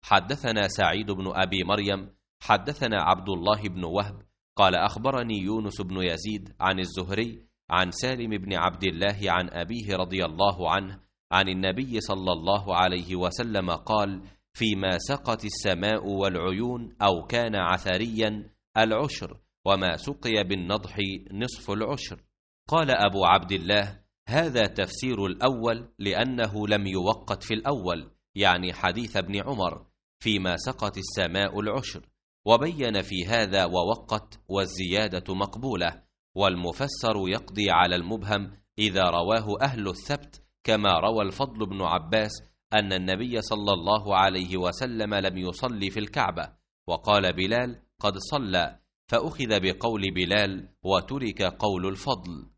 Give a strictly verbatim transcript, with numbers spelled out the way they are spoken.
حدثنا سعيد بن أبي مريم حدثنا عبد الله بن وهب قال أخبرني يونس بن يزيد عن الزهري عن سالم بن عبد الله عن أبيه رضي الله عنه عن النبي صلى الله عليه وسلم قال: فيما سقت السماء والعيون أو كان عثريا العشر، وما سقي بالنضح نصف العشر. قال أبو عبد الله: هذا تفسير الأول لأنه لم يوقت في الأول، يعني حديث ابن عمر فيما سقت السماء العشر، وبين في هذا ووقت والزيادة مقبولة، والمفسر يقضي على المبهم إذا رواه أهل الثبت، كما روى الفضل بن عباس أن النبي صلى الله عليه وسلم لم يصلي في الكعبة، وقال بلال: قد صلى، فأخذ بقول بلال وترك قول الفضل.